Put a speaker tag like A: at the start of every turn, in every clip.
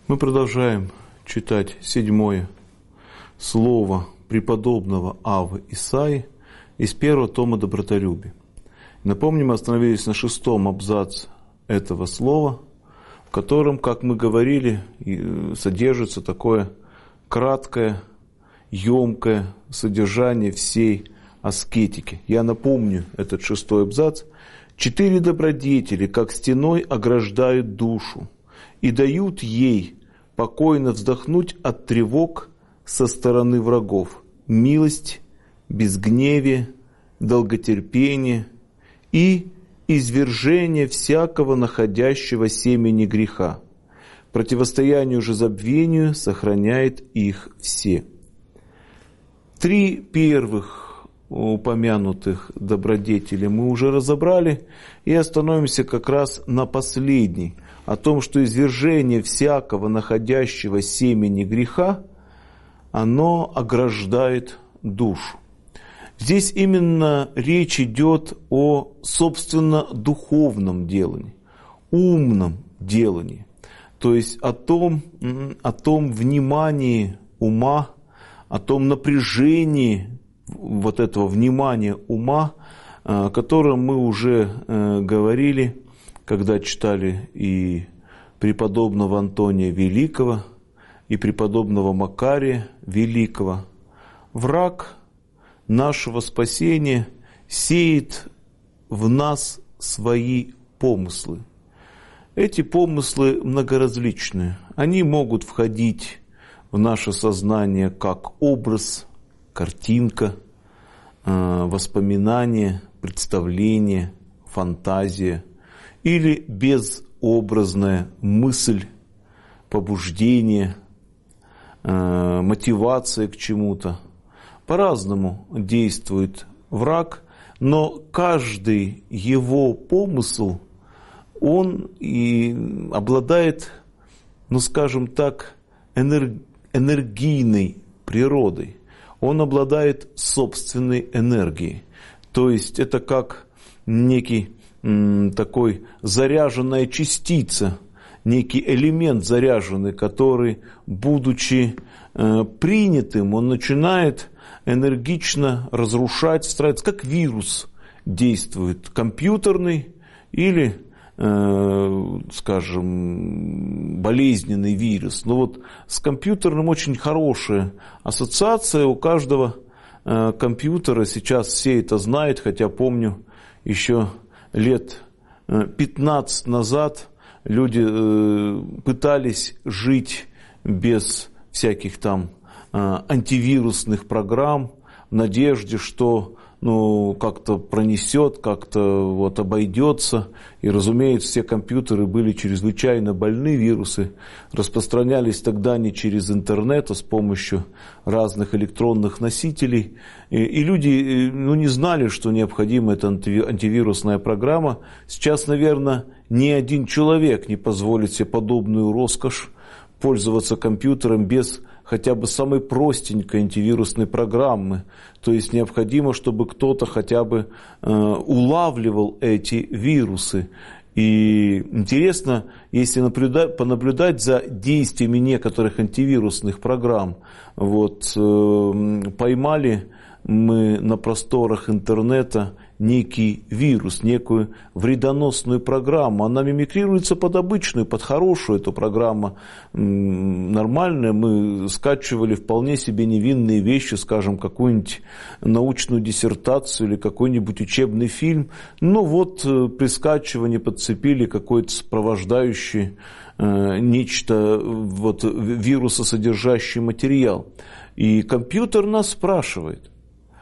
A: Мы продолжаем читать 7 слово преподобного Аввы Исаии из 1 тома «Добротолюбие». Напомню, мы остановились на 6-м абзаце этого слова, в котором, как мы говорили, содержится такое краткое, емкое содержание всей аскетики. Я напомню этот 6-й абзац. 4 добродетели, как стеной, ограждают душу и дают ей покойно вздохнуть от тревог со стороны врагов: милость, безгневие, долготерпение и извержение всякого находящего семени греха. Противостоянию же забвению сохраняет их все. 3 первых упомянутых добродетели мы уже разобрали, и остановимся как раз на последней, о том, что извержение всякого находящего семени греха, оно ограждает душу. Здесь именно речь идет о, собственно, духовном делании, умном делании, то есть о том внимании ума, о том напряжении вот этого внимания ума, о котором мы уже говорили, когда читали и преподобного Антония Великого, и преподобного Макария Великого. Враг нашего спасения сеет в нас свои помыслы. Эти помыслы многоразличные. Они могут входить в наше сознание как образ, картинка, воспоминание, представление, фантазия или безобразная мысль, побуждение, мотивация к чему-то. По-разному действует враг, но каждый его помысл, он и обладает, скажем так, энергийной природой. Он обладает собственной энергией. То есть это как некий такой заряженная частица, некий элемент заряженный, который, будучи принятым, он начинает энергично разрушать, строиться, как вирус действует, компьютерный или, скажем, болезненный вирус. Но вот с компьютерным очень хорошая ассоциация у каждого компьютера. Сейчас все это знают, хотя помню, еще лет 15 назад люди пытались жить без всяких там антивирусных программ в надежде, что как-то пронесет, как-то вот обойдется. И, разумеется, все компьютеры были чрезвычайно больны, вирусы распространялись тогда не через интернет, а с помощью разных электронных носителей. И люди не знали, что необходима эта антивирусная программа. Сейчас, наверное, ни один человек не позволит себе подобную роскошь пользоваться компьютером без хотя бы самой простенькой антивирусной программы. То есть необходимо, чтобы кто-то хотя бы улавливал эти вирусы. И интересно, если понаблюдать за действиями некоторых антивирусных программ. Вот поймали мы на просторах интернета некий вирус, некую вредоносную программу. Она мимикрируется под обычную, под хорошую. Эту программу нормальная. Мы скачивали вполне себе невинные вещи, скажем, какую-нибудь научную диссертацию или какой-нибудь учебный фильм. При скачивании подцепили какой-то сопровождающий нечто, вирусосодержащий материал. И компьютер нас спрашивает,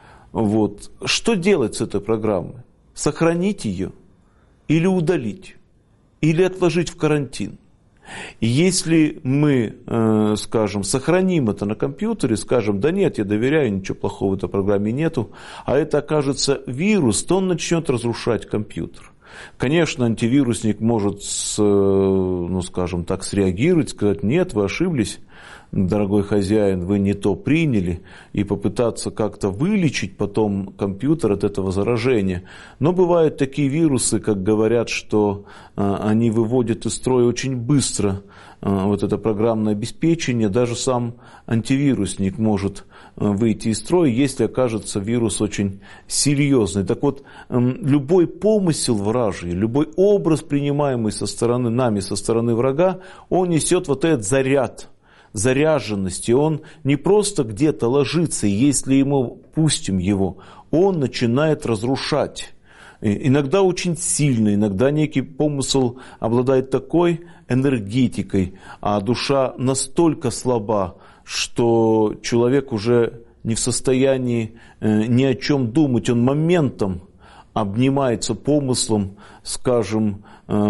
A: что делать с этой программой? Сохранить ее или удалить? Или отложить в карантин? И если мы, сохраним это на компьютере, скажем, да нет, я доверяю, ничего плохого в этой программе нету, а это окажется вирус, то он начнет разрушать компьютер. Конечно, антивирусник может, среагировать, сказать, нет, вы ошиблись, дорогой хозяин, вы не то приняли, и попытаться как-то вылечить потом компьютер от этого заражения. Но бывают такие вирусы, как говорят, что они выводят из строя очень быстро вот это программное обеспечение, даже сам антивирусник может выйти из строя, если окажется вирус очень серьезный. Так вот, любой помысел вражий, любой образ, принимаемый нами со стороны врага, он несет вот этот заряд заряженности. Он не просто где-то ложится, если мы пустим его, он начинает разрушать. Иногда очень сильно, иногда некий помысл обладает такой энергетикой, а душа настолько слаба, что человек уже не в состоянии ни о чем думать. Он моментом обнимается помыслом, скажем,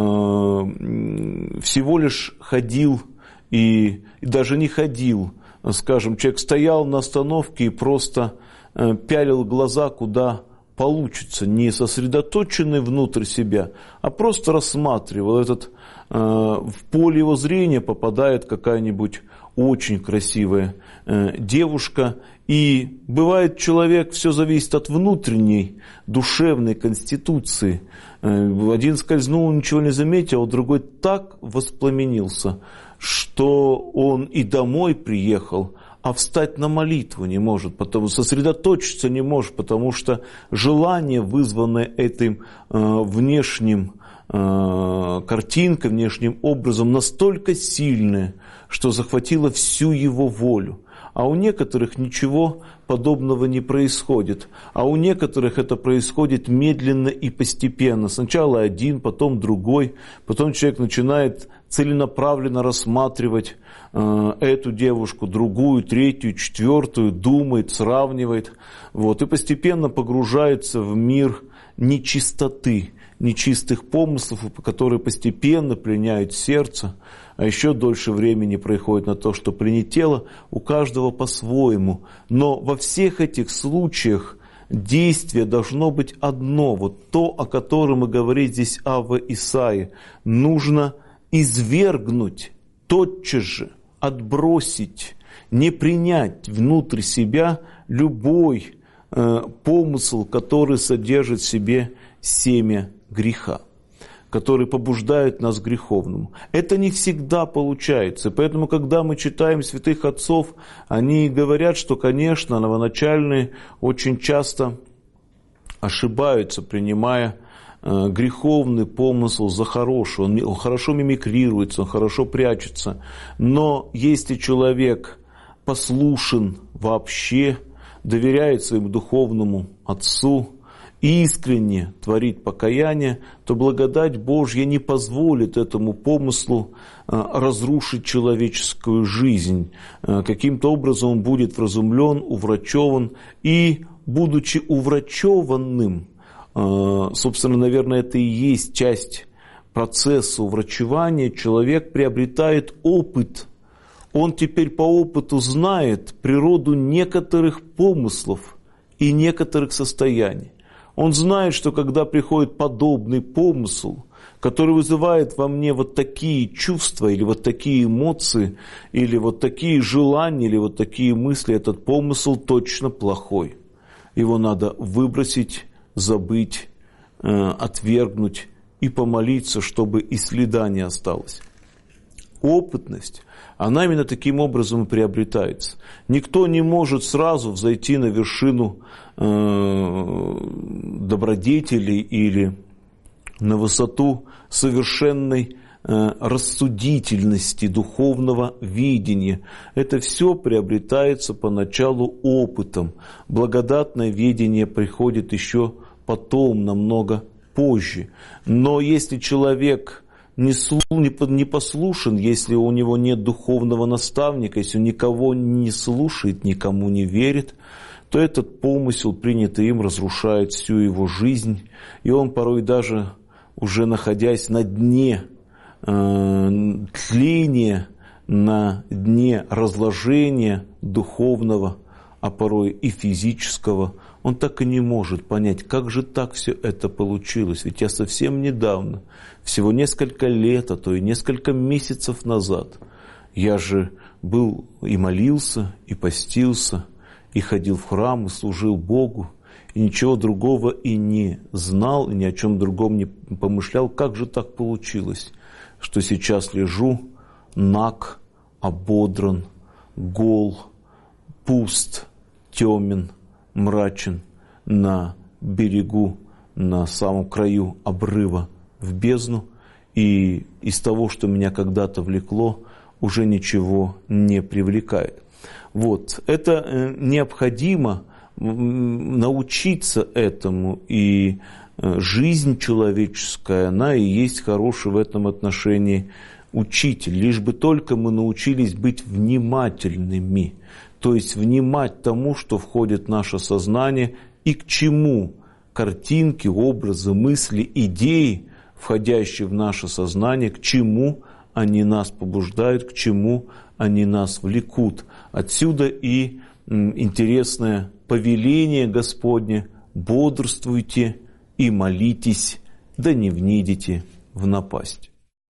A: всего лишь ходил и даже не ходил. Скажем, человек стоял на остановке и просто пялил глаза, куда получится, не сосредоточенный внутрь себя, а просто рассматривал. В поле его зрения попадает какая-нибудь очень красивая девушка. И бывает, человек, все зависит от внутренней душевной конституции. Один скользнул, ничего не заметил, а другой так воспламенился, что он и домой приехал, а встать на молитву не может, сосредоточиться не может, потому что желание, вызванное этим внешним картинкой, внешним образом, настолько сильное, что захватило всю его волю. А у некоторых ничего подобного не происходит. А у некоторых это происходит медленно и постепенно. Сначала один, потом другой. Потом человек начинает целенаправленно рассматривать эту девушку, другую, третью, четвертую, думает, сравнивает. И постепенно погружается в мир нечистоты, нечистых помыслов, которые постепенно пленяют сердце, а еще дольше времени происходит на то, что прилетело, у каждого по-своему. Но во всех этих случаях действие должно быть одно, то, о котором и говорит здесь Авва Исаия. Нужно извергнуть, тотчас же отбросить, не принять внутрь себя любой помысл, который содержит в себе семя греха, который побуждает нас к греховному. Это не всегда получается. Поэтому, когда мы читаем святых отцов, они говорят, что, конечно, новоначальные очень часто ошибаются, принимая греховный помысл за хороший. Он хорошо мимикрируется, он хорошо прячется. Но если человек послушен вообще, доверяет своему духовному отцу, искренне творит покаяние, то благодать Божья не позволит этому помыслу разрушить человеческую жизнь. Каким-то образом он будет вразумлен, уврачеван, и, будучи уврачеванным, собственно, наверное, это и есть часть процесса уврачевания, человек приобретает опыт. Он теперь по опыту знает природу некоторых помыслов и некоторых состояний. Он знает, что когда приходит подобный помысл, который вызывает во мне такие чувства, или такие эмоции, или такие желания, или такие мысли, этот помысл точно плохой. Его надо выбросить, забыть, отвергнуть и помолиться, чтобы и следа не осталось. Опытность, она именно таким образом и приобретается. Никто не может сразу взойти на вершину добродетелей или на высоту совершенной рассудительности, духовного видения. Это все приобретается поначалу опытом. Благодатное видение приходит еще потом, намного позже. Но если человек не послушен, если у него нет духовного наставника, если он никого не слушает, никому не верит, то этот помысел, принятый им, разрушает всю его жизнь. И он порой даже, уже находясь на дне тления, на дне разложения духовного, а порой и физического, он так и не может понять, как же так все это получилось. Ведь я совсем недавно, всего несколько лет, а то и несколько месяцев назад, Я же был и молился, и постился, и ходил в храм, и служил Богу, и ничего другого и не знал, и ни о чем другом не помышлял. Как же так получилось, что сейчас лежу наг, ободран, гол, пуст, темен, мрачен на берегу, на самом краю обрыва в бездну, и из того, что меня когда-то влекло, уже ничего не привлекает. Вот. Это необходимо научиться этому, и жизнь человеческая, она и есть хороший в этом отношении учитель, лишь бы только мы научились быть внимательными, то есть внимать тому, что входит в наше сознание, и к чему картинки, образы, мысли, идеи, входящие в наше сознание, к чему они нас побуждают, к чему они нас влекут. Отсюда и интересное повеление Господне: бодрствуйте и молитесь, да не внидите в напасть.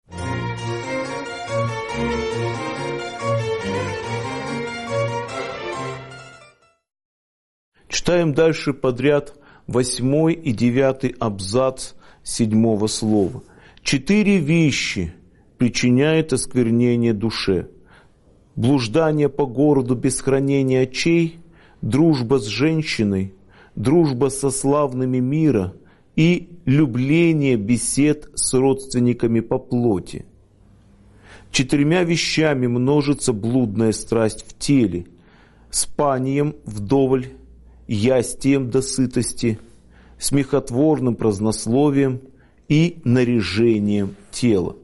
A: Читаем дальше подряд 8 и 9 абзац 7 слова. 4 вещи причиняют осквернение душе: блуждание по городу без хранения очей, дружба с женщиной, дружба со славными мира и любление бесед с родственниками по плоти. 4 вещами множится блудная страсть в теле: спанием вдоволь, ястием до сытости, смехотворным празднословием и наряжением тела.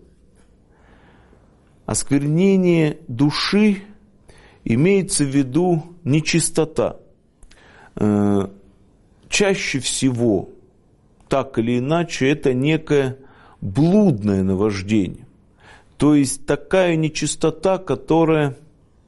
A: Осквернение души имеется в виду нечистота. Чаще всего, так или иначе, это некое блудное наваждение. То есть такая нечистота, которая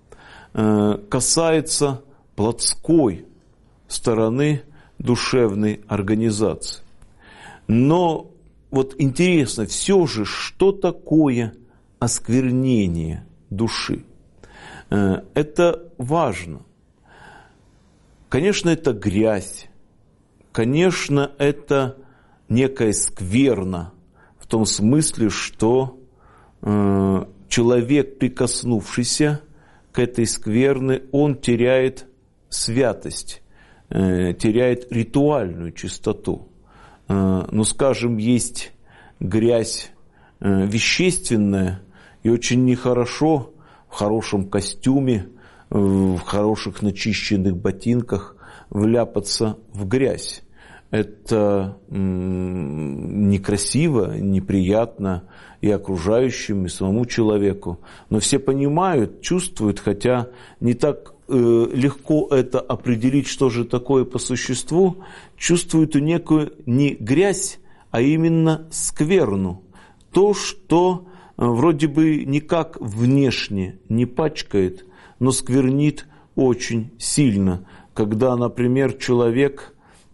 A: касается плотской стороны душевной организации. Но вот интересно все же, что такое осквернение души? Это важно. Конечно, это грязь. Конечно, это некая скверна, в том смысле, что человек, прикоснувшийся к этой скверне, он теряет святость, теряет ритуальную чистоту. Ну, скажем, есть грязь вещественная, и очень нехорошо в хорошем костюме, в хороших начищенных ботинках вляпаться в грязь. Это некрасиво, неприятно и окружающим, и самому человеку. Но все понимают, чувствуют, хотя не так легко это определить, что же такое по существу, чувствуют и некую не грязь, а именно скверну. То, что вроде бы никак внешне не пачкает, но сквернит очень сильно. Когда, например, человек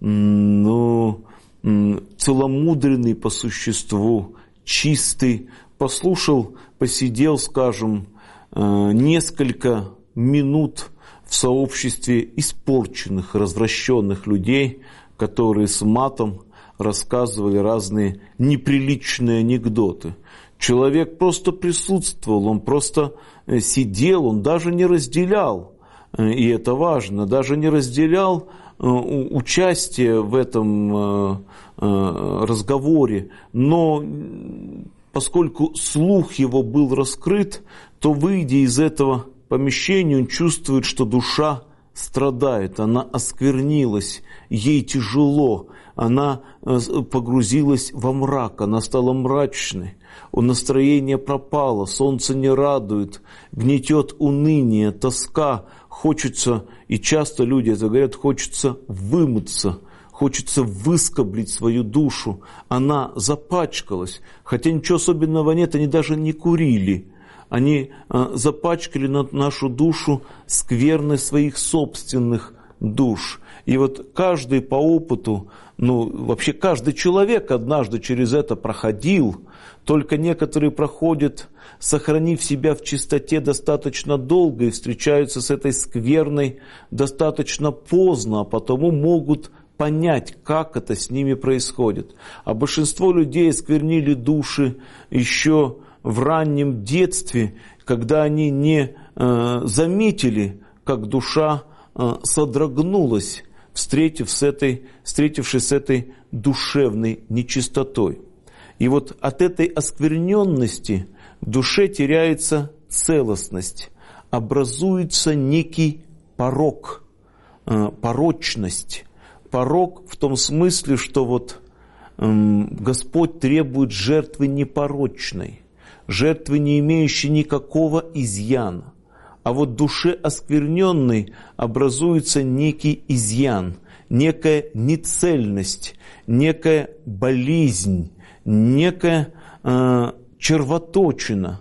A: целомудренный по существу, чистый, послушал, посидел, скажем, несколько минут в сообществе испорченных, развращенных людей, которые с матом рассказывали разные неприличные анекдоты. Человек просто присутствовал, он просто сидел, он даже не разделял, и это важно, даже не разделял участие в этом разговоре, но поскольку слух его был раскрыт, то, выйдя из этого помещения, он чувствует, что душа страдает, она осквернилась, ей тяжело, она погрузилась во мрак, она стала мрачной, настроение пропало, солнце не радует, гнетет уныние, тоска, хочется, и часто люди это говорят, хочется вымыться, хочется выскоблить свою душу, она запачкалась, хотя ничего особенного нет, они даже не курили. Они запачкали нашу душу скверной своих собственных душ. И вот каждый по опыту, вообще каждый человек однажды через это проходил, только некоторые проходят, сохранив себя в чистоте достаточно долго и встречаются с этой скверной достаточно поздно, а потому могут понять, как это с ними происходит. А большинство людей осквернили души еще в раннем детстве, когда они не заметили, как душа содрогнулась, встретившись с этой душевной нечистотой. И вот от этой оскверненности в душе теряется целостность, образуется некий порок, порочность. Порок в том смысле, что вот Господь требует жертвы непорочной, жертвы, не имеющей никакого изъяна. А вот в душе оскверненной образуется некий изъян, некая нецельность, некая болезнь, некая червоточина.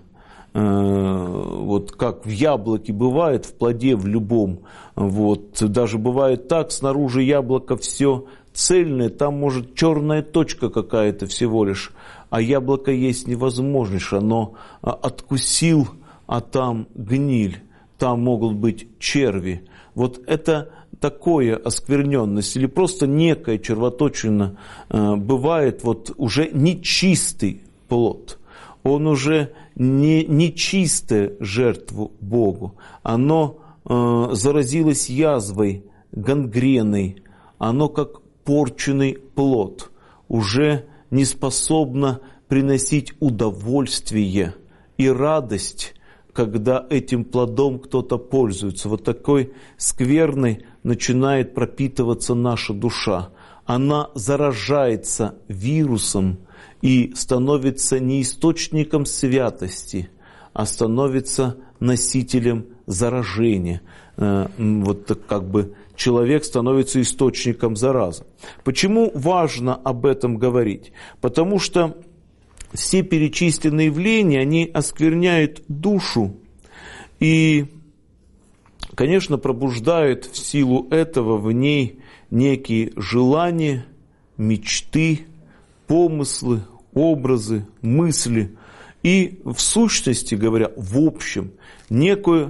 A: Вот как в яблоке бывает, в плоде в любом. Вот, даже бывает так, снаружи яблоко все цельное, там может черная точка какая-то всего лишь, а яблоко есть невозможно, оно откусил, а там гниль, там могут быть черви. Вот это такое оскверненность или просто некая червоточина бывает, вот уже нечистый плод. Он уже не чистая жертву Богу. Оно заразилось язвой, гангреной. Оно как порченный плод. Уже не способно приносить удовольствие и радость, когда этим плодом кто-то пользуется. Вот такой скверной начинает пропитываться наша душа. Она заражается вирусом и становится не источником святости, а становится носителем заражения. Вот как бы человек становится источником заразы. Почему важно об этом говорить? Потому что все перечисленные явления, они оскверняют душу и, конечно, пробуждают в силу этого в ней некие желания, мечты, помыслы, образы, мысли и, в сущности говоря, в общем, некую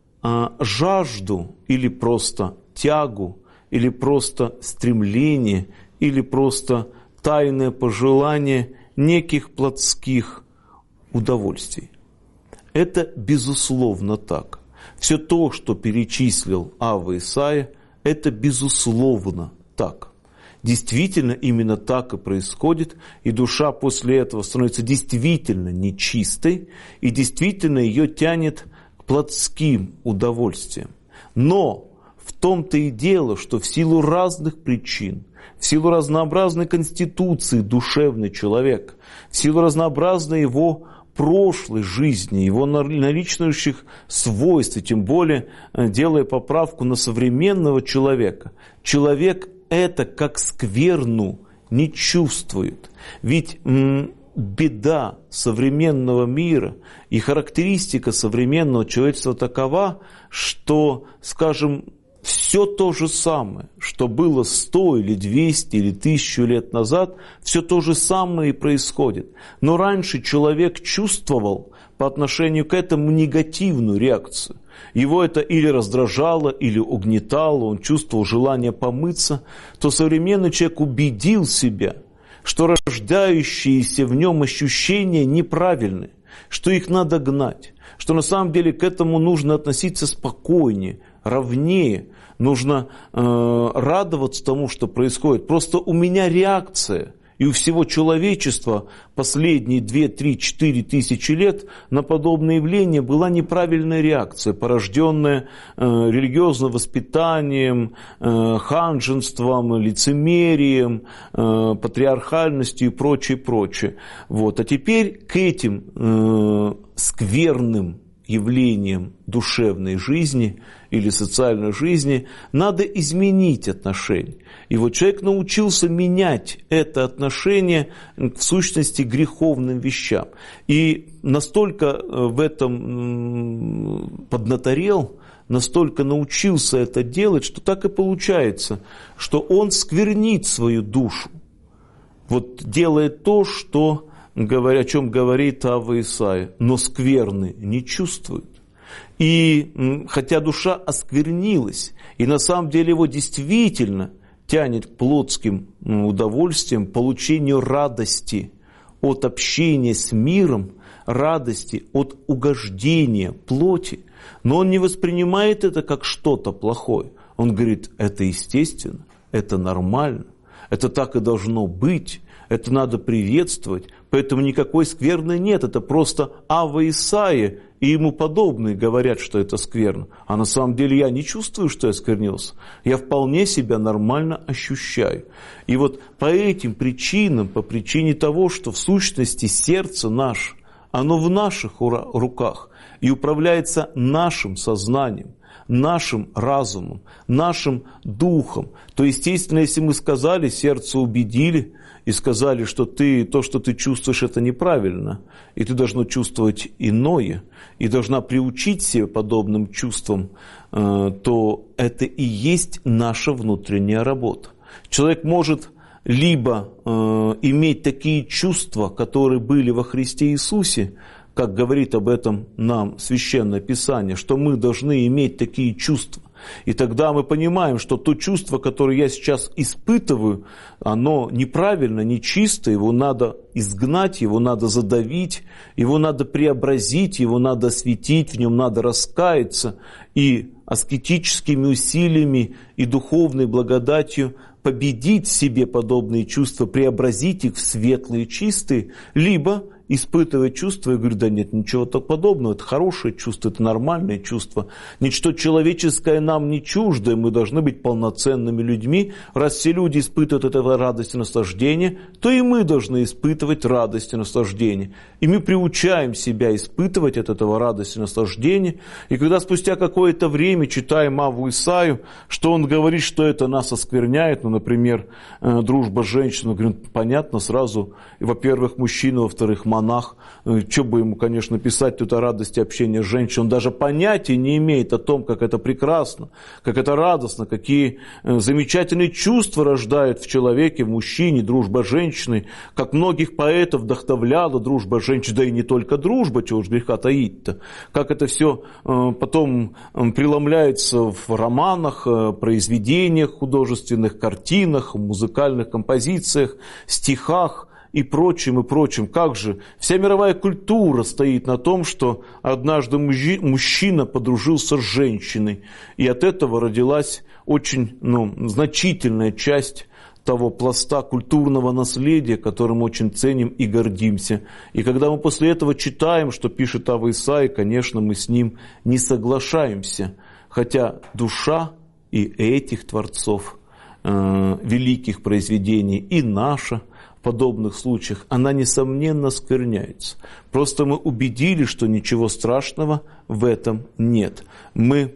A: жажду или просто тягу, или просто стремление, или просто тайное пожелание неких плотских удовольствий. Это безусловно так. Все то, что перечислил Авва Исаия, это безусловно так. Действительно, именно так и происходит, и душа после этого становится действительно нечистой, и действительно ее тянет к плотским удовольствиям. Но в том-то и дело, что в силу разных причин, в силу разнообразной конституции душевный человек, в силу разнообразной его прошлой жизни, его наличных свойств, и тем более делая поправку на современного человека, человек это как скверну не чувствует. Ведь беда современного мира и характеристика современного человечества такова, что, скажем, все то же самое, что было 100 или 200 или 1000 лет назад, все то же самое и происходит. Но раньше человек чувствовал по отношению к этому негативную реакцию. Его это или раздражало, или угнетало, он чувствовал желание помыться, то современный человек убедил себя, что рождающиеся в нем ощущения неправильны, что их надо гнать, что на самом деле к этому нужно относиться спокойнее, ровнее, нужно радоваться тому, что происходит. Просто у меня реакция, и у всего человечества последние 2, 3, 4 тысячи лет на подобное явление была неправильная реакция, порожденная религиозным воспитанием, ханжеством, лицемерием, патриархальностью и прочее, прочее. Вот. А теперь к этим скверным явлением душевной жизни или социальной жизни, надо изменить отношение. И вот человек научился менять это отношение в сущности греховным вещам. И настолько в этом поднаторел, настолько научился это делать, что так и получается, что он сквернит свою душу. Вот делает то, что, о чем говорит Авва Исаия, но скверны не чувствует. И хотя душа осквернилась, и на самом деле его действительно тянет к плотским удовольствиям, получению радости от общения с миром, радости от угождения плоти, но он не воспринимает это как что-то плохое. Он говорит, это естественно, это нормально, это так и должно быть, это надо приветствовать, поэтому никакой скверны нет, это просто Авва Исаия и ему подобные говорят, что это скверно. А на самом деле я не чувствую, что я сквернился. Я вполне себя нормально ощущаю. И вот по этим причинам, по причине того, что в сущности сердце наше, оно в наших руках и управляется нашим сознанием, нашим разумом, нашим духом, то, естественно, если мы сказали, сердце убедили и сказали, что то, что ты чувствуешь, это неправильно, и ты должна чувствовать иное, и должна приучить себя подобным чувствам, то это и есть наша внутренняя работа. Человек может либо иметь такие чувства, которые были во Христе Иисусе, как говорит об этом нам Священное Писание, что мы должны иметь такие чувства. И тогда мы понимаем, что то чувство, которое я сейчас испытываю, оно неправильно, нечисто, его надо изгнать, его надо задавить, его надо преобразить, его надо осветить, в нем надо раскаяться и аскетическими усилиями и духовной благодатью победить в себе подобные чувства, преобразить их в светлые, чистые, либо испытывать чувства и говорю, да нет, ничего так подобного, это хорошее чувство, это нормальное чувство. Ничто человеческое нам не чуждо, мы должны быть полноценными людьми. Раз все люди испытывают это радость и наслаждение, то и мы должны испытывать радость и наслаждение. И мы приучаем себя испытывать от этого радость и наслаждение. И когда спустя какое-то время читаем Авву Исаию, что он говорит, что это нас оскверняет, ну, например, дружба с женщиной, говорит, понятно сразу, во-первых, мужчина, во-вторых, монах, что бы ему, конечно, писать тут о радости общения с женщиной, он даже понятия не имеет о том, как это прекрасно, как это радостно, какие замечательные чувства рождает в человеке, в мужчине, дружба с женщиной, как многих поэтов вдохновляла дружба с женщиной, да и не только дружба, чего уж греха таить-то, как это все потом преломляется в романах, произведениях художественных, картинах, музыкальных композициях, стихах, и прочим, и прочим. Как же? Вся мировая культура стоит на том, что однажды мужчина подружился с женщиной, и от этого родилась очень значительная часть того пласта культурного наследия, которым очень ценим и гордимся. И когда мы после этого читаем, что пишет Авва Исаия, конечно, мы с ним не соглашаемся, хотя душа и этих творцов великих произведений, и наша, в подобных случаях, она, несомненно, скверняется. Просто мы убедили, что ничего страшного в этом нет. Мы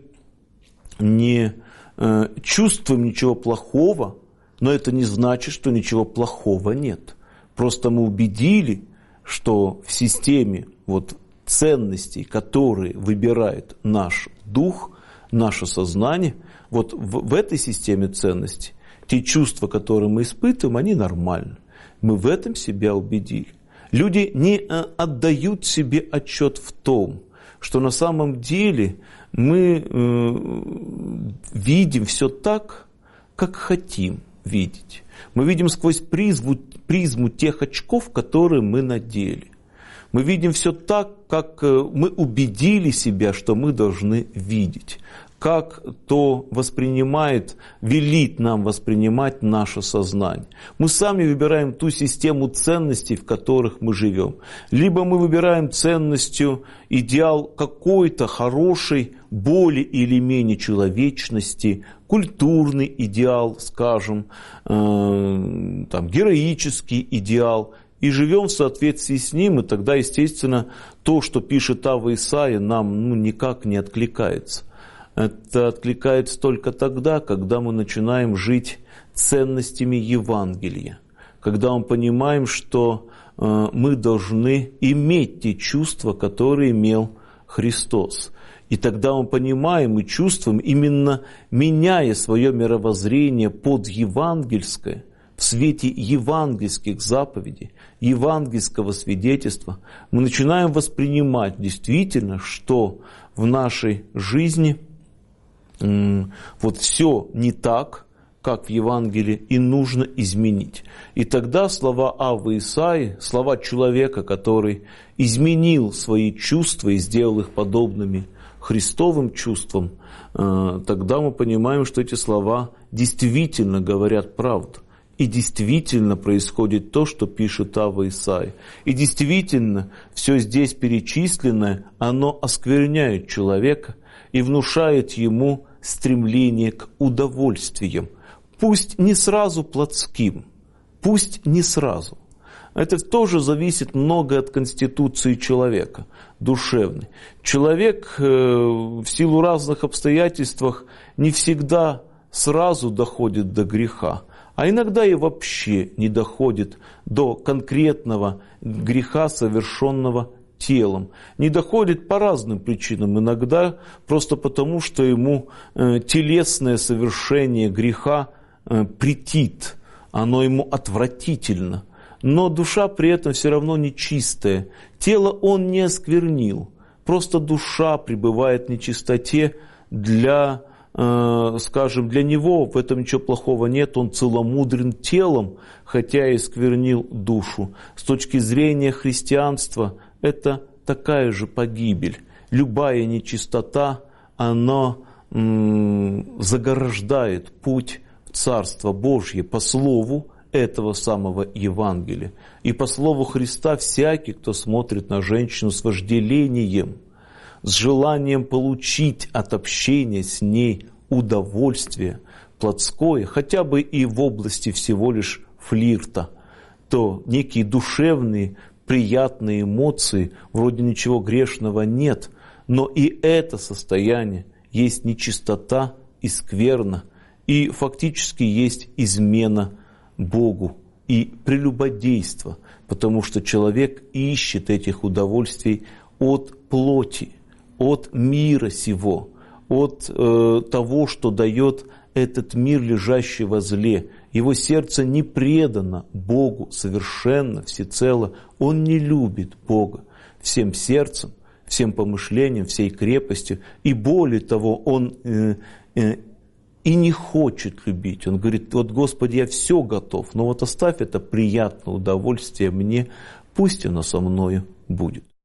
A: не чувствуем ничего плохого, но это не значит, что ничего плохого нет. Просто мы убедили, что в системе ценностей, которые выбирает наш дух, наше сознание, в этой системе ценностей, те чувства, которые мы испытываем, они нормальны. Мы в этом себя убедили. Люди не отдают себе отчет в том, что на самом деле мы видим все так, как хотим видеть. Мы видим сквозь призму тех очков, которые мы надели. Мы видим все так, как мы убедили себя, что мы должны видеть. Как то велит нам воспринимать наше сознание. Мы сами выбираем ту систему ценностей, в которых мы живем. Либо мы выбираем ценностью идеал какой-то хорошей, более или менее человечности, культурный идеал, скажем, героический идеал, и живем в соответствии с ним, и тогда, естественно, то, что пишет Ава Исаия, нам никак не откликается. Это откликается только тогда, когда мы начинаем жить ценностями Евангелия, когда мы понимаем, что мы должны иметь те чувства, которые имел Христос. И тогда мы понимаем и чувствуем, именно меняя свое мировоззрение под евангельское, в свете евангельских заповедей, евангельского свидетельства, мы начинаем воспринимать действительно, что в нашей жизни вот все не так, как в Евангелии, и нужно изменить. И тогда слова Авы Исаии, слова человека, который изменил свои чувства и сделал их подобными Христовым чувствам, тогда мы понимаем, что эти слова действительно говорят правду. И действительно происходит то, что пишет Ава Исаия. И действительно все здесь перечисленное, оно оскверняет человека и внушает ему стремление к удовольствиям. Пусть не сразу плотским, пусть не сразу. Это тоже зависит много от конституции человека, душевной. Человек в силу разных обстоятельств не всегда сразу доходит до греха, а иногда и вообще не доходит до конкретного греха, совершенного телом. Не доходит по разным причинам. Иногда просто потому, что ему телесное совершение греха претит, оно ему отвратительно. Но душа при этом все равно нечистая. Тело он не осквернил. Просто душа пребывает в нечистоте для него в этом ничего плохого нет, он целомудрен телом, хотя и сквернил душу. С точки зрения христианства это такая же погибель. Любая нечистота, она заграждает путь в Царство Божье по слову этого самого Евангелия. И по слову Христа всякий, кто смотрит на женщину с вожделением, с желанием получить от общения с ней удовольствие плотское, хотя бы и в области всего лишь флирта, то некие душевные, приятные эмоции, вроде ничего грешного нет, но и это состояние есть нечистота и скверна, и фактически есть измена Богу и прелюбодейство, потому что человек ищет этих удовольствий от плоти, от мира сего, от того, что дает этот мир, лежащий во зле. Его сердце не предано Богу совершенно, всецело. Он не любит Бога всем сердцем, всем помышлением, всей крепостью. И более того, он и не хочет любить. Он говорит: вот, Господи, я все готов, но вот оставь это приятное удовольствие мне, пусть оно со мною будет.